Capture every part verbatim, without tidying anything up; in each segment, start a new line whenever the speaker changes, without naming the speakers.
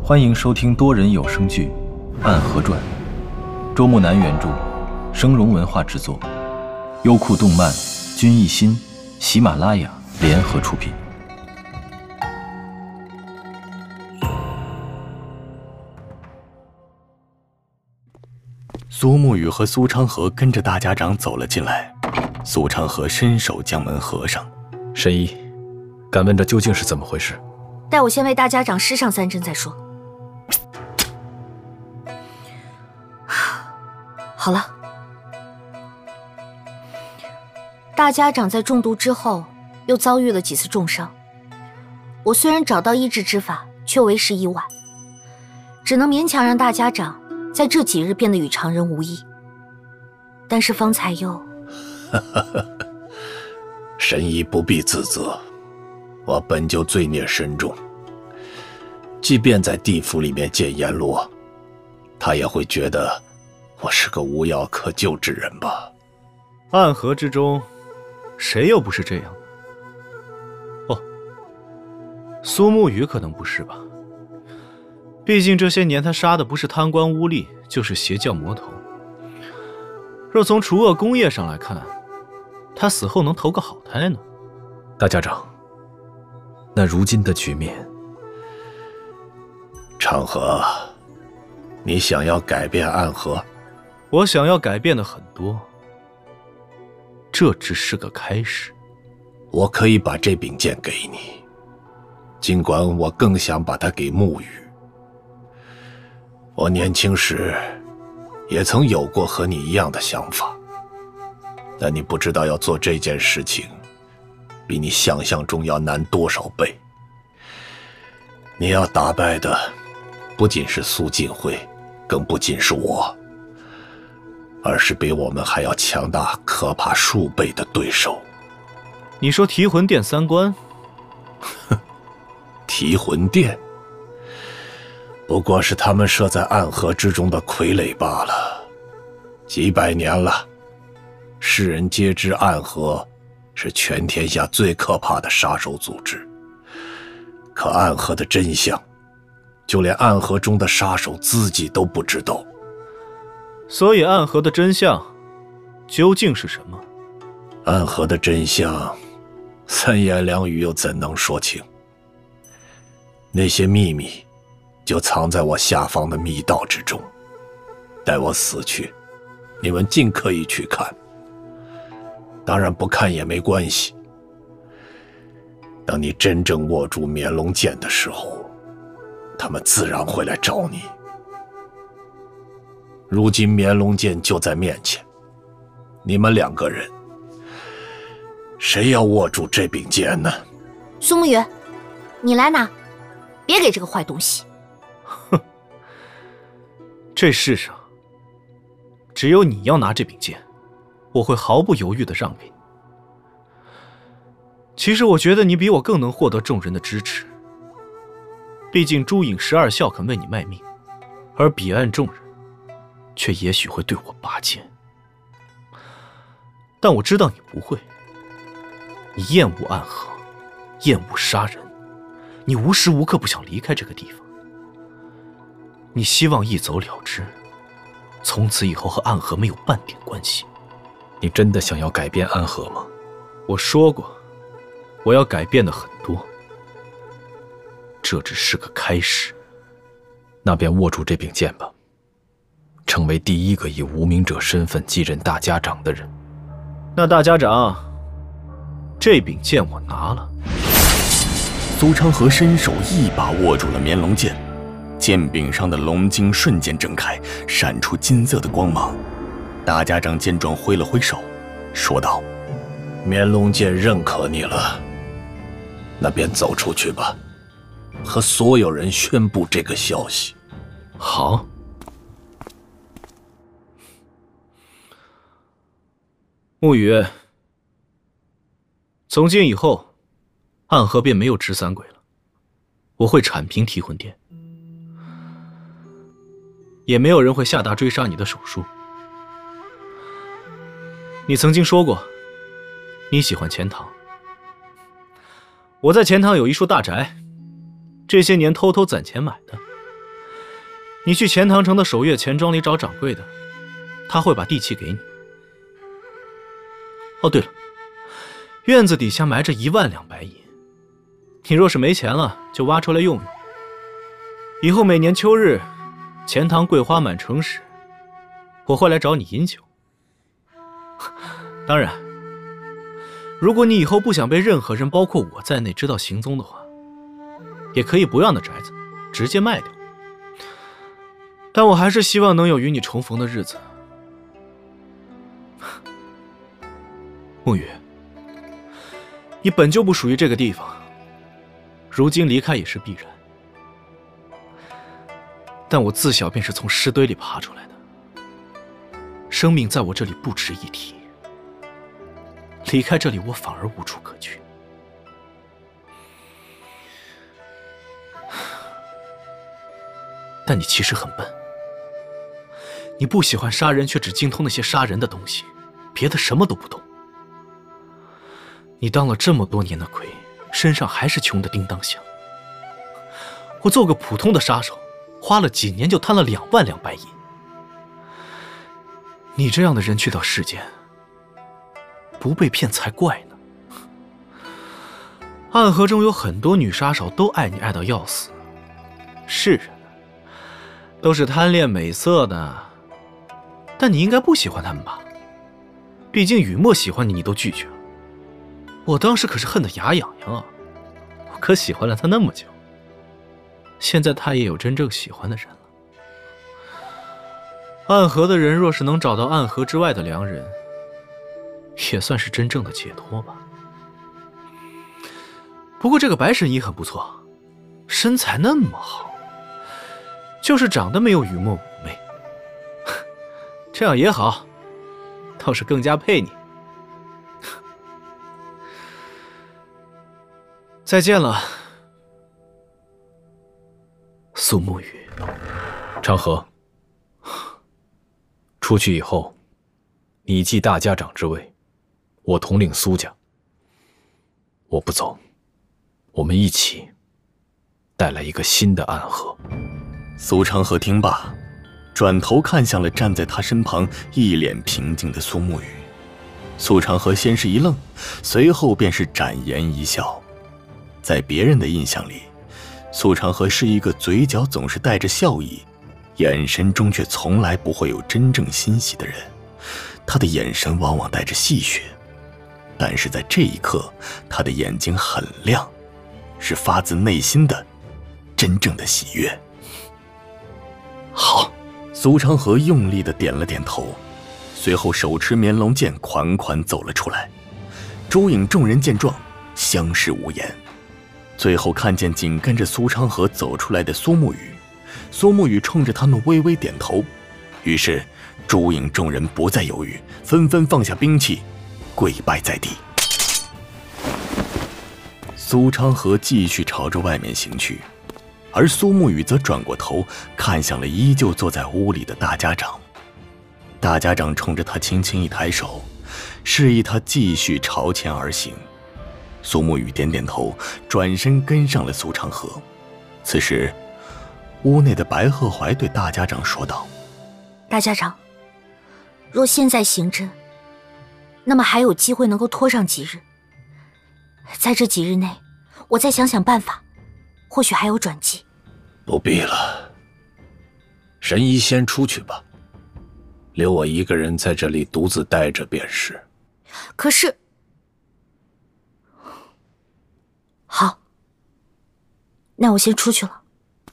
欢迎收听多人有声剧《暗河传》，周木南原著，声荣文化制作，优酷动漫、君艺心、喜马拉雅联合出品。
苏沐雨和苏昌河跟着大家长走了进来，苏昌河伸手将门合上。
神医，敢问这究竟是怎么回事？
待我先为大家长施上三针再说。好了，大家长在中毒之后又遭遇了几次重伤，我虽然找到医治之法，却为时已晚，只能勉强让大家长在这几日变得与常人无异。但是方才又
神医不必自责，我本就罪孽深重，即便在地府里面见阎罗，他也会觉得我是个无药可救之人吧。
暗河之中，谁又不是这样的？哦，苏沐雨可能不是吧？毕竟这些年他杀的不是贪官污吏，就是邪教魔头。若从除恶功业上来看，他死后能投个好胎呢。
大家长，那如今的局面，
昌河，你想要改变暗河？
我想要改变的很多，这只是个开始。
我可以把这柄剑给你，尽管我更想把它给沐雨。我年轻时也曾有过和你一样的想法，但你不知道要做这件事情比你想象中要难多少倍。你要打败的不仅是苏晋惠，更不仅是我，而是比我们还要强大可怕数倍的对手。
你说提魂殿三关？
提魂殿不过是他们设在暗河之中的傀儡罢了。几百年了，世人皆知暗河是全天下最可怕的杀手组织，可暗河的真相，就连暗河中的杀手自己都不知道。
所以暗河的真相究竟是什么？
暗河的真相，三言两语又怎能说清？那些秘密就藏在我下方的密道之中，待我死去，你们尽可以去看，当然不看也没关系。当你真正握住绵龙剑的时候，他们自然会来找你。如今绵龙剑就在面前，你们两个人，谁要握住这柄剑呢？
苏沐雨，你来拿，别给这个坏东西。
哼，这世上只有你要拿这柄剑，我会毫不犹豫地让给你。其实我觉得你比我更能获得众人的支持，毕竟朱影十二校肯为你卖命，而彼岸众人却也许会对我拔剑。但我知道你不会，你厌恶暗河，厌恶杀人，你无时无刻不想离开这个地方。你希望一走了之，从此以后和暗河没有半点关系。
你真的想要改变暗河吗？
我说过，我要改变的很多，这只是个开始。
那便握住这柄剑吧，成为第一个以无名者身份继任大家长的人。
那大家长，这柄剑我拿了。
苏昌河伸手一把握住了绵龙剑，剑柄上的龙筋瞬间睁开，闪出金色的光芒。大家长见状挥了挥手，说道：
绵龙剑认可你了，那便走出去吧，和所有人宣布这个消息。
好。沐雨，从今以后，暗河便没有直三鬼了。我会铲平提魂殿，也没有人会下达追杀你的手术。你曾经说过，你喜欢钱塘。我在钱塘有一处大宅，这些年偷偷攒钱买的， 你去钱塘城的守月钱庄里找掌柜的，他会把地契给你。哦，对了，院子底下埋着一万两白银，你若是没钱了，就挖出来用用。以后每年秋日，钱塘桂花满城时，我会来找你饮酒。当然，如果你以后不想被任何人，包括我在内知道行踪的话，也可以不要那宅子，直接卖掉。但我还是希望能有与你重逢的日子。沐雨，你本就不属于这个地方，如今离开也是必然。但我自小便是从尸堆里爬出来的，生命在我这里不值一提。离开这里，我反而无处可去。但你其实很笨，你不喜欢杀人，却只精通那些杀人的东西，别的什么都不懂。你当了这么多年的鬼，身上还是穷得叮当响。我做个普通的杀手，花了几年就贪了两万两白银。你这样的人去到世间，不被骗才怪呢。暗河中有很多女杀手都爱你爱到要死，是人都是贪恋美色的，但你应该不喜欢他们吧？毕竟雨墨喜欢你，你都拒绝了。我当时可是恨得牙痒痒啊，我可喜欢了他那么久。现在他也有真正喜欢的人了。暗河的人若是能找到暗河之外的良人，也算是真正的解脱吧。不过这个白神医很不错，身材那么好，就是长得没有雨墨妩媚。这样也好，倒是更加配你。再见了，苏沐雨。
长河，出去以后，你继大家长之位，我统领苏家。我不走，我们一起带来一个新的暗河。
苏长河听罢，转头看向了站在他身旁一脸平静的苏沐雨。苏长河先是一愣，随后便是展颜一笑。在别人的印象里，苏长河是一个嘴角总是带着笑意，眼神中却从来不会有真正欣喜的人。他的眼神往往带着戏谑，但是在这一刻，他的眼睛很亮，是发自内心的真正的喜悦。好，苏长河用力地点了点头，随后手持绵龙剑款款走了出来。朱影众人见状，相视无言。最后看见紧跟着苏长河走出来的苏沐雨，苏沐雨冲着他们微微点头，于是朱影众人不再犹豫，纷纷放下兵器，跪拜在地。苏长河继续朝着外面行去，而苏沐雨则转过头看向了依旧坐在屋里的大家长。大家长冲着他轻轻一抬手，示意他继续朝前而行。苏沐雨点点头，转身跟上了苏长河。此时屋内的白鹤怀对大家长说道：
大家长，若现在行真，那么还有机会能够拖上几日。在这几日内，我再想想办法，或许还有转机。
不必了，神医先出去吧，留我一个人在这里独自待着便是。
可是，好，那我先出去了。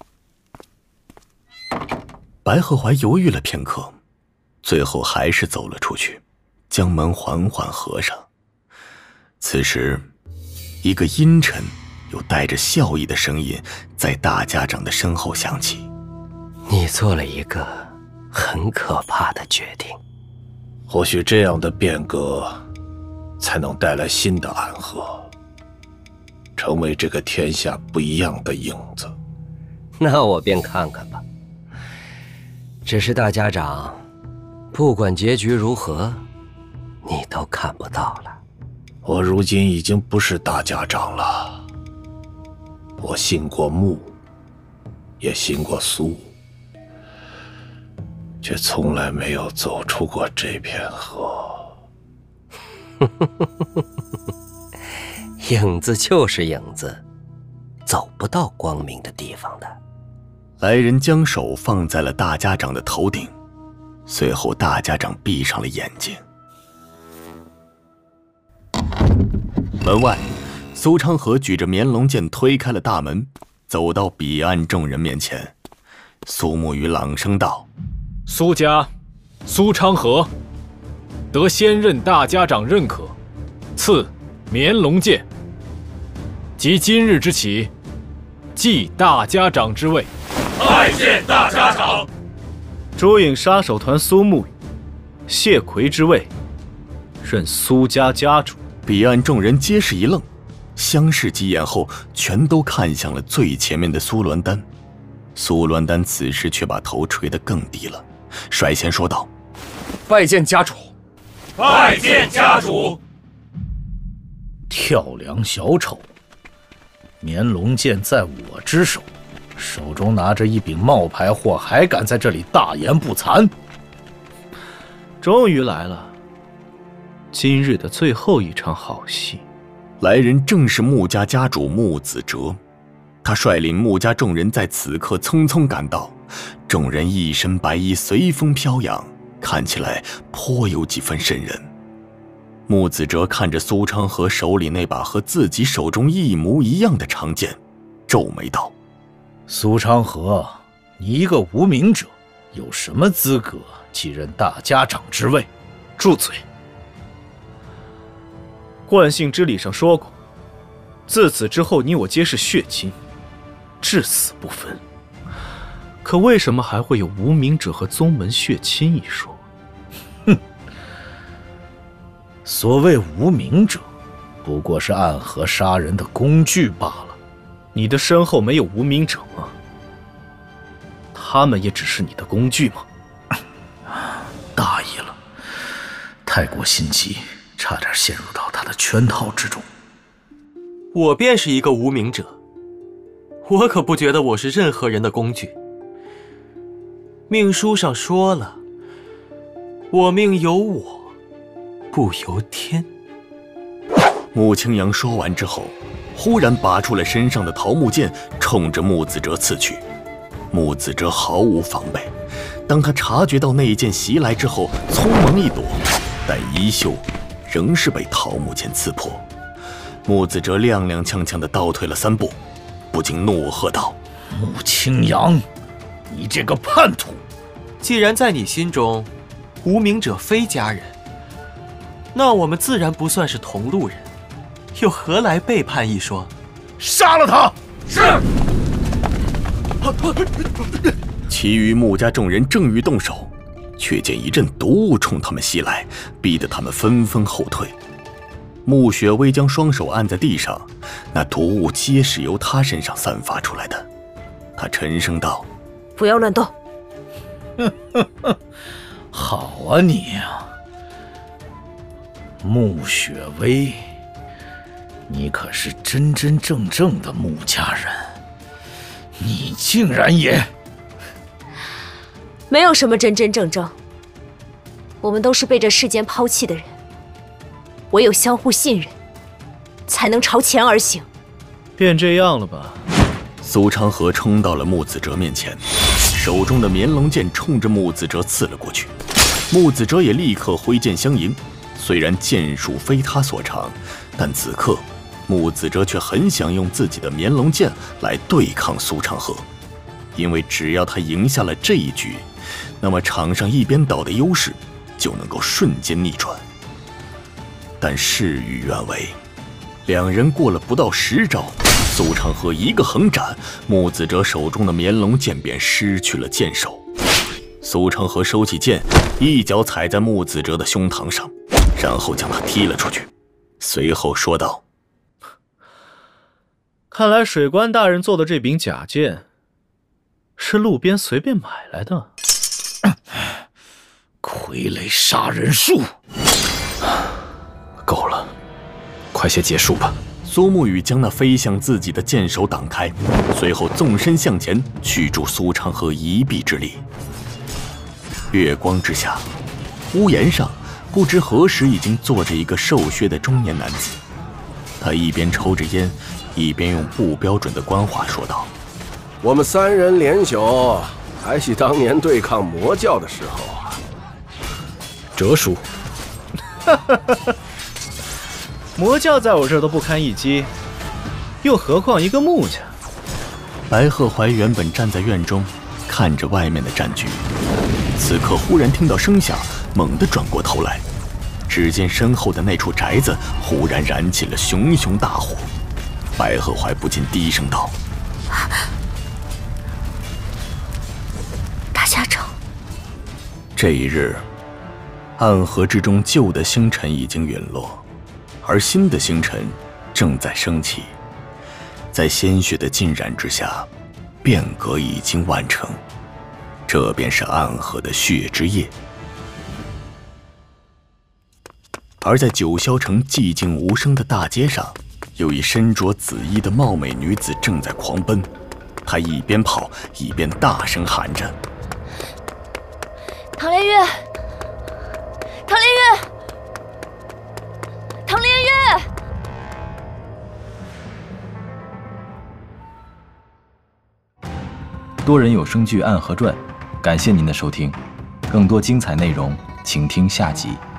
白鹤怀犹豫了片刻，最后还是走了出去，将门缓缓合上。此时，一个阴沉又带着笑意的声音在大家长的身后响起：
你做了一个很可怕的决定。
或许这样的变革才能带来新的暗河，成为这个天下不一样的影子。
那我便看看吧。只是大家长，不管结局如何，你都看不到了。
我如今已经不是大家长了，我信过穆，也信过苏， 却从来没有走出过这片河。
影子就是影子，走不到光明的地方的。
来人将手放在了大家长的头顶，随后大家长闭上了眼睛。门外，苏昌河举着绵龙剑推开了大门，走到彼岸众人面前。苏沐雨朗声道：“
苏家，苏昌河，得先任大家长认可，赐绵龙剑。即今日之起，继大家长之位。”
拜见大家长。
朱影杀手团苏沐雨，谢魁之位，任苏家家主。
彼岸众人皆是一愣，相视几眼后，全都看向了最前面的苏鸾丹。苏鸾丹此时却把头垂得更低了，率先说道：“
拜见家主。”
拜见家主。
跳梁小丑，绵龙剑在我之手，手中拿着一柄冒牌货，还敢在这里大言不惭？
终于来了，今日的最后一场好戏。
来人正是穆家家主穆子哲，他率领穆家众人在此刻匆匆赶到，众人一身白衣随风飘扬，看起来颇有几分瘆人。穆子哲看着苏昌河手里那把和自己手中一模一样的长剑，皱眉道：“
苏昌河，你一个无名者，有什么资格继任大家长之位？”
住嘴！惯性之礼上说过，自此之后你我皆是血亲，至死不分。可为什么还会有无名者和宗门血亲一说？
哼！所谓无名者，不过是暗河杀人的工具罢了。
你的身后没有无名者吗？他们也只是你的工具吗？
大意了，太过心急，差点陷入到他的圈套之中。
我便是一个无名者，我可不觉得我是任何人的工具。命书上说了，我命由我，不由天。
穆青阳说完之后，忽然拔出了身上的桃木剑，冲着穆子哲刺去。穆子哲毫无防备，当他察觉到那一剑袭来之后，匆忙一躲，但衣袖仍是被桃木剑刺破。穆子哲踉踉跄跄地倒退了三步，不禁怒喝道：“
穆青阳，你这个叛徒！
既然在你心中，无名者非家人，那我们自然不算是同路人，又何来背叛一说？
杀了他！”
是。
其余穆家众人正欲动手，却见一阵毒雾冲他们袭来，逼得他们纷纷后退。穆雪薇将双手按在地上，那毒雾皆是由他身上散发出来的。他沉声道：“
不要乱动。”
好啊你啊，穆雪薇，你可是真真正正的穆家人，你竟然也……
没有什么真真正正，我们都是被这世间抛弃的人，唯有相互信任，才能朝前而行。
便这样了吧？
苏昌河冲到了穆子哲面前，手中的绵龙剑冲着穆子哲刺了过去。穆子哲也立刻挥剑相迎，虽然剑术非他所长，但此刻穆子哲却很想用自己的绵龙剑来对抗苏昌河，因为只要他赢下了这一局，那么场上一边倒的优势就能够瞬间逆转。但事与愿违，两人过了不到十招，苏昌河一个横斩，穆子哲手中的绵龙剑便失去了剑手。苏昌河收起剑，一脚踩在穆子哲的胸膛上，然后将他踢了出去，随后说道：“
看来水官大人做的这柄假剑，是路边随便买来的。
傀儡杀人术！
够了，快些结束吧。”
苏沐雨将那飞向自己的剑手挡开，随后纵身向前，去助苏昌河一臂之力。 月光之下，屋檐上不知何时已经坐着一个瘦削的中年男子。他一边抽着烟，一边用不标准的官话说道：“
我们三人联手，还是当年对抗魔教的时候啊。”
折叔，魔教在我这儿都不堪一击，又何况一个木匠？
白鹤怀原本站在院中，看着外面的战局，此刻忽然听到声响，猛地转过头来，只见身后的那处宅子忽然燃起了熊熊大火。白鹤怀不禁低声道：“
大家长。”
这一日，暗河之中旧的星辰已经陨落，而新的星辰正在升起。在鲜血的浸染之下，变革已经完成。这便是暗河的血之夜。而在九霄城寂静无声的大街上，有一身着紫衣的貌美女子正在狂奔。她一边跑一边大声喊着：“
唐莲月，唐莲月，唐莲月！”
多人有声剧《暗河传》，感谢您的收听，更多精彩内容，请听下集。